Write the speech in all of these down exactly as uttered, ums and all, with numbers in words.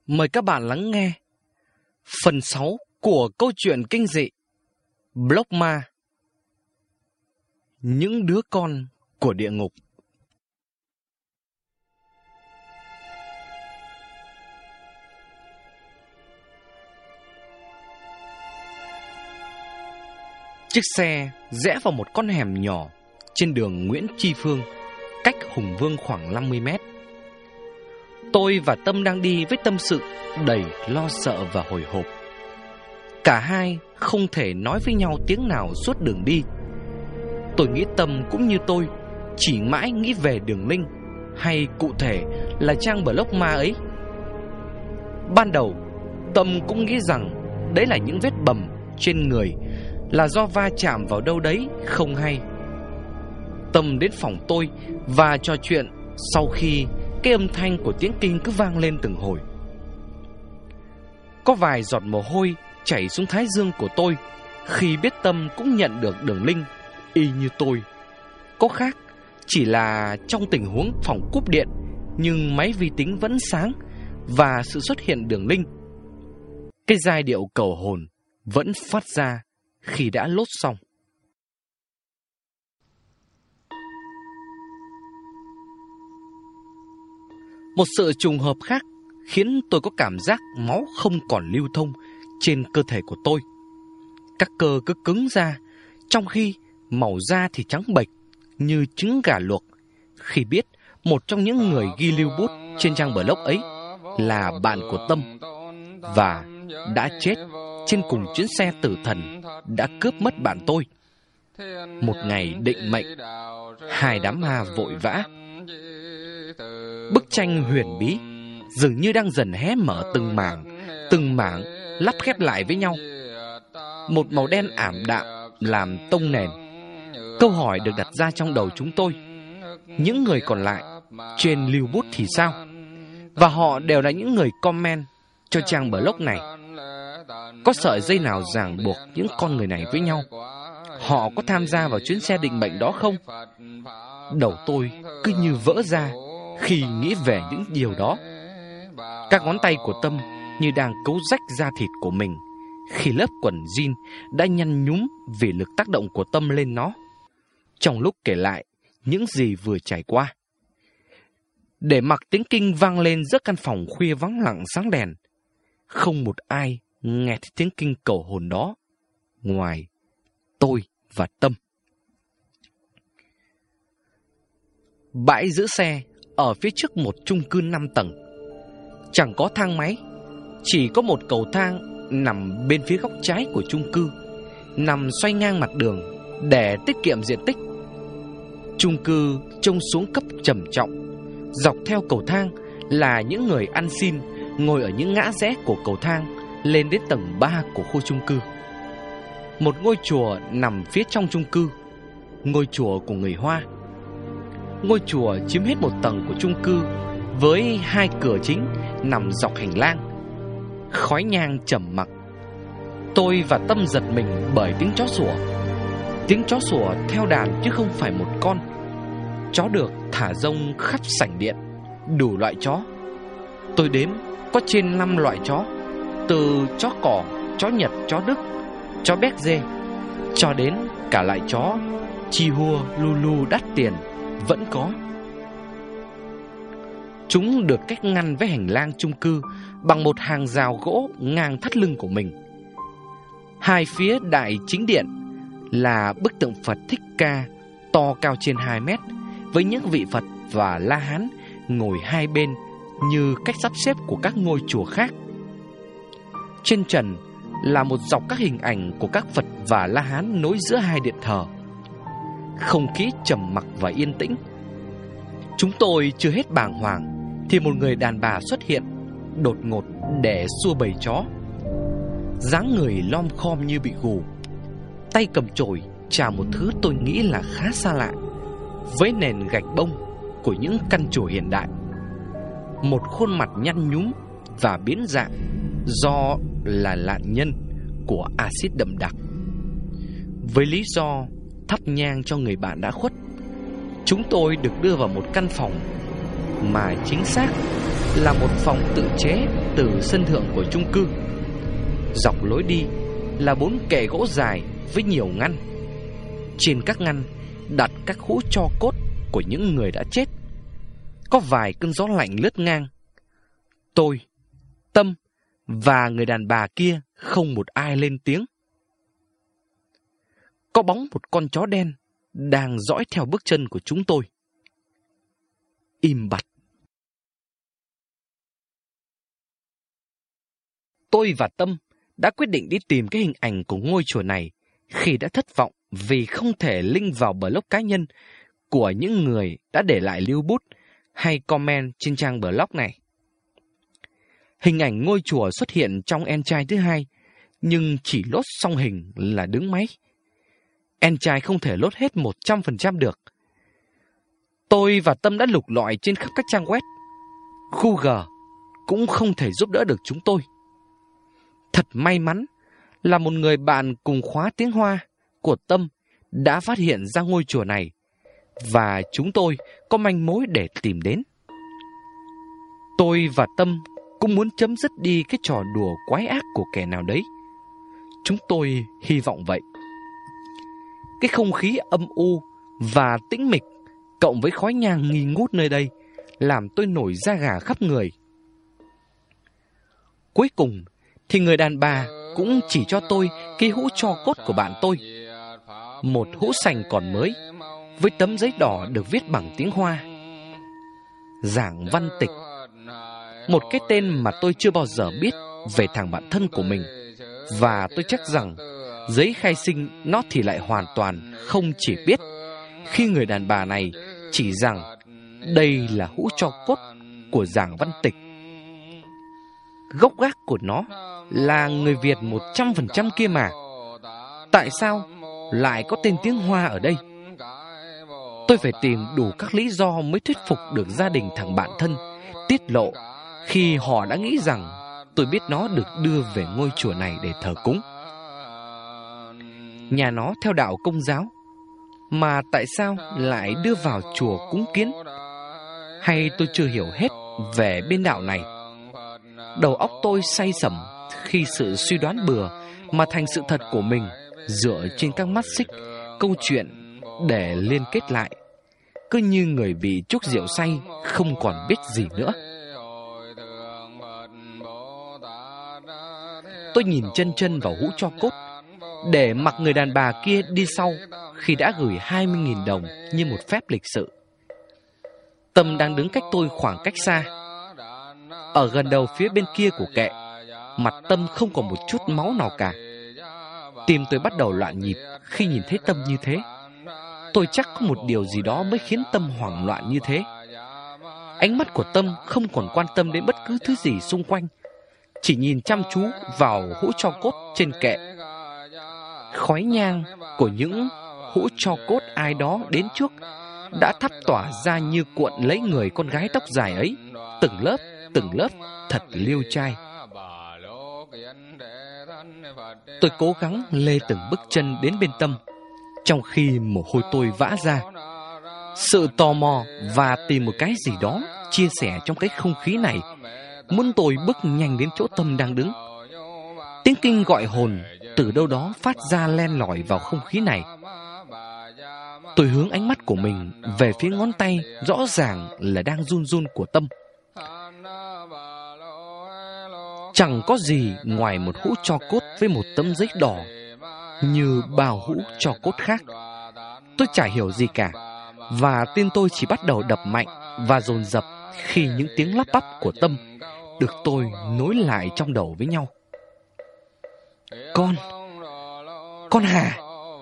Mời các bạn lắng nghe phần sáu của câu chuyện kinh dị Block Ma, những đứa con của địa ngục. Chiếc xe rẽ vào một con hẻm nhỏ trên đường Nguyễn Tri Phương, cách Hùng Vương khoảng năm mươi mét. Tôi và Tâm đang đi với tâm sự đầy lo sợ và hồi hộp. Cả hai không thể nói với nhau tiếng nào suốt đường đi. Tôi nghĩ Tâm cũng như tôi, chỉ mãi nghĩ về Đường Linh, hay cụ thể là trang Block Ma ấy. Ban đầu Tâm cũng nghĩ rằng đấy là những vết bầm trên người, là do va chạm vào đâu đấy không hay. Tâm đến phòng tôi và trò chuyện sau khi cái âm thanh của tiếng kinh cứ vang lên từng hồi. Có vài giọt mồ hôi chảy xuống thái dương của tôi khi biết Tâm cũng nhận được Đường Linh y như tôi. Có khác chỉ là trong tình huống phòng cúp điện, nhưng máy vi tính vẫn sáng và sự xuất hiện Đường Linh, cái giai điệu cầu hồn vẫn phát ra khi đã lốt xong. Một sự trùng hợp khác khiến tôi có cảm giác máu không còn lưu thông trên cơ thể của tôi. Các cơ cứ cứng ra, trong khi màu da thì trắng bệch như trứng gà luộc, khi biết một trong những người ghi lưu bút trên trang blog ấy là bạn của Tâm và đã chết trên cùng chuyến xe tử thần đã cướp mất bạn tôi. Một ngày định mệnh, hai đám ma vội vã. Bức tranh huyền bí dường như đang dần hé mở từng mảng, từng mảng lắp ghép lại với nhau. Một màu đen ảm đạm làm tông nền. Câu hỏi được đặt ra trong đầu chúng tôi: những người còn lại trên lưu bút thì sao? Và họ đều là những người comment cho trang blog này. Có sợi dây nào ràng buộc những con người này với nhau? Họ có tham gia vào chuyến xe định mệnh đó không? Đầu tôi cứ như vỡ ra khi nghĩ về những điều đó. Các ngón tay của Tâm như đang cấu rách da thịt của mình khi lớp quần jean đã nhăn nhúm vì lực tác động của Tâm lên nó, trong lúc kể lại những gì vừa trải qua. Để mặc tiếng kinh vang lên giữa căn phòng khuya vắng lặng sáng đèn, không một ai nghe thấy tiếng kinh cầu hồn đó ngoài tôi và Tâm. Bãi giữ xe ở phía trước một chung cư năm tầng. Chẳng có thang máy, chỉ có một cầu thang nằm bên phía góc trái của chung cư, nằm xoay ngang mặt đường để tiết kiệm diện tích. Chung cư trông xuống cấp trầm trọng. Dọc theo cầu thang là những người ăn xin ngồi ở những ngã rẽ của cầu thang lên đến tầng ba của khu chung cư. Một ngôi chùa nằm phía trong chung cư, ngôi chùa của người Hoa. Ngôi chùa chiếm hết một tầng của chung cư với hai cửa chính nằm dọc hành lang. Khói nhang trầm mặc. Tôi và Tâm giật mình bởi tiếng chó sủa. Tiếng chó sủa theo đàn chứ không phải một con. Chó được thả rông khắp sảnh điện, đủ loại chó. Tôi đếm có trên năm loại chó, từ chó cỏ, chó Nhật, chó Đức, chó béc dê, cho đến cả loại chó Chihuahua Lulu đắt tiền vẫn có. Chúng được cách ngăn với hành lang chung cư bằng một hàng rào gỗ ngang thắt lưng của mình. Hai phía đại chính điện là bức tượng Phật Thích Ca to cao trên hai mét, với những vị Phật và La Hán ngồi hai bên như cách sắp xếp của các ngôi chùa khác. Trên trần là một dọc các hình ảnh của các Phật và La Hán nối giữa hai điện thờ. Không khí trầm mặc và yên tĩnh. Chúng tôi chưa hết bàng hoàng thì một người đàn bà xuất hiện đột ngột để xua bầy chó. Dáng người lom khom như bị gù, tay cầm chổi chà một thứ tôi nghĩ là khá xa lạ với nền gạch bông của những căn chùa hiện đại. Một khuôn mặt nhăn nhúm và biến dạng do là nạn nhân của axit đậm đặc. Với lý do thắp nhang cho người bạn đã khuất, chúng tôi được đưa vào một căn phòng mà chính xác là một phòng tự chế từ sân thượng của chung cư. Dọc lối đi là bốn kệ gỗ dài với nhiều ngăn. Trên các ngăn đặt các hũ tro cốt của những người đã chết. Có vài cơn gió lạnh lướt ngang. Tôi, Tâm và người đàn bà kia không một ai lên tiếng. Có bóng một con chó đen đang dõi theo bước chân của chúng tôi. Im bặt. Tôi và Tâm đã quyết định đi tìm cái hình ảnh của ngôi chùa này khi đã thất vọng vì không thể link vào blog cá nhân của những người đã để lại lưu bút hay comment trên trang blog này. Hình ảnh ngôi chùa xuất hiện trong Enchai thứ hai, nhưng chỉ lốt xong hình là đứng máy. Enchai không thể lốt hết một trăm phần trăm được. Tôi và Tâm đã lục lọi trên khắp các trang web. Google cũng không thể giúp đỡ được chúng tôi. Thật may mắn là một người bạn cùng khóa tiếng Hoa của Tâm đã phát hiện ra ngôi chùa này, và chúng tôi có manh mối để tìm đến. Tôi và Tâm cũng muốn chấm dứt đi cái trò đùa quái ác của kẻ nào đấy. Chúng tôi hy vọng vậy. Cái không khí âm u và tĩnh mịch cộng với khói nhang nghi ngút nơi đây làm tôi nổi da gà khắp người. Cuối cùng thì người đàn bà cũng chỉ cho tôi cái hũ tro cốt của bạn tôi. Một hũ sành còn mới với tấm giấy đỏ được viết bằng tiếng Hoa. Giảng Văn Tịch, một cái tên mà tôi chưa bao giờ biết về thằng bạn thân của mình. Và tôi chắc rằng giấy khai sinh nó thì lại hoàn toàn không chỉ biết khi người đàn bà này chỉ rằng đây là hũ tro cốt của Giảng Văn Tịch. Gốc gác của nó là người Việt một trăm phần trăm kia mà. Tại sao lại có tên tiếng Hoa ở đây? Tôi phải tìm đủ các lý do mới thuyết phục được gia đình thằng bạn thân tiết lộ khi họ đã nghĩ rằng tôi biết nó được đưa về ngôi chùa này để thờ cúng. Nhà nó theo đạo Công giáo, mà tại sao lại đưa vào chùa cúng kiến? Hay tôi chưa hiểu hết về bên đạo này? Đầu óc tôi say sẩm khi sự suy đoán bừa mà thành sự thật của mình dựa trên các mắt xích, câu chuyện để liên kết lại, cứ như người bị chuốc rượu say không còn biết gì nữa. Tôi nhìn chân chân vào hũ tro cốt, để mặc người đàn bà kia đi sau khi đã gửi hai mươi nghìn đồng như một phép lịch sự. Tâm đang đứng cách tôi khoảng cách xa. Ở gần đầu phía bên kia của kệ, mặt Tâm không còn một chút máu nào cả. Tim tôi bắt đầu loạn nhịp khi nhìn thấy Tâm như thế. Tôi chắc có một điều gì đó mới khiến Tâm hoảng loạn như thế. Ánh mắt của Tâm không còn quan tâm đến bất cứ thứ gì xung quanh, chỉ nhìn chăm chú vào hũ tro cốt trên kệ. Khói nhang của những hũ tro cốt ai đó đến trước đã thắp tỏa ra như cuộn lấy người con gái tóc dài ấy, từng lớp, từng lớp, thật liêu trai. Tôi cố gắng lê từng bước chân đến bên Tâm, trong khi mồ hôi tôi vã ra. Sự tò mò và tìm một cái gì đó chia sẻ trong cái không khí này muốn tôi bước nhanh đến chỗ Tâm đang đứng. Tiếng kinh gọi hồn từ đâu đó phát ra len lỏi vào không khí này. Tôi hướng ánh mắt của mình về phía ngón tay rõ ràng là đang run run của Tâm. Chẳng có gì ngoài một hũ tro cốt với một tấm giấy đỏ như bao hũ tro cốt khác. Tôi chả hiểu gì cả, và tim tôi chỉ bắt đầu đập mạnh và dồn dập khi những tiếng lắp bắp của Tâm được tôi nối lại trong đầu với nhau. Con, con Hà.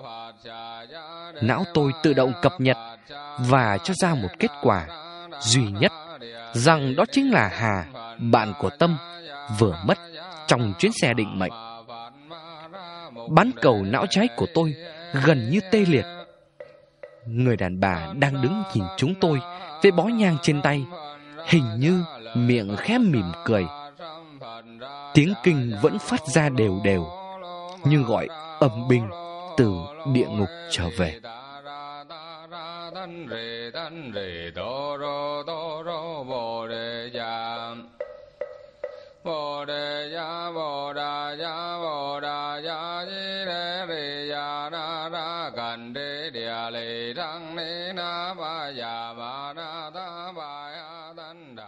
Não tôi tự động cập nhật và cho ra một kết quả duy nhất, rằng đó chính là Hà, bạn của Tâm, vừa mất trong chuyến xe định mệnh. Bán cầu não trái của tôi gần như tê liệt. Người đàn bà đang đứng nhìn chúng tôi với bó nhang trên tay, hình như miệng khẽ mỉm cười. Tiếng kinh vẫn phát ra đều đều, như gọi âm binh từ địa ngục trở về. Bồ đề ya Bồ đà ya Bồ đà ya di đế ri ya na ra cần đế địa lì răng ni na ba ya ma na ta ba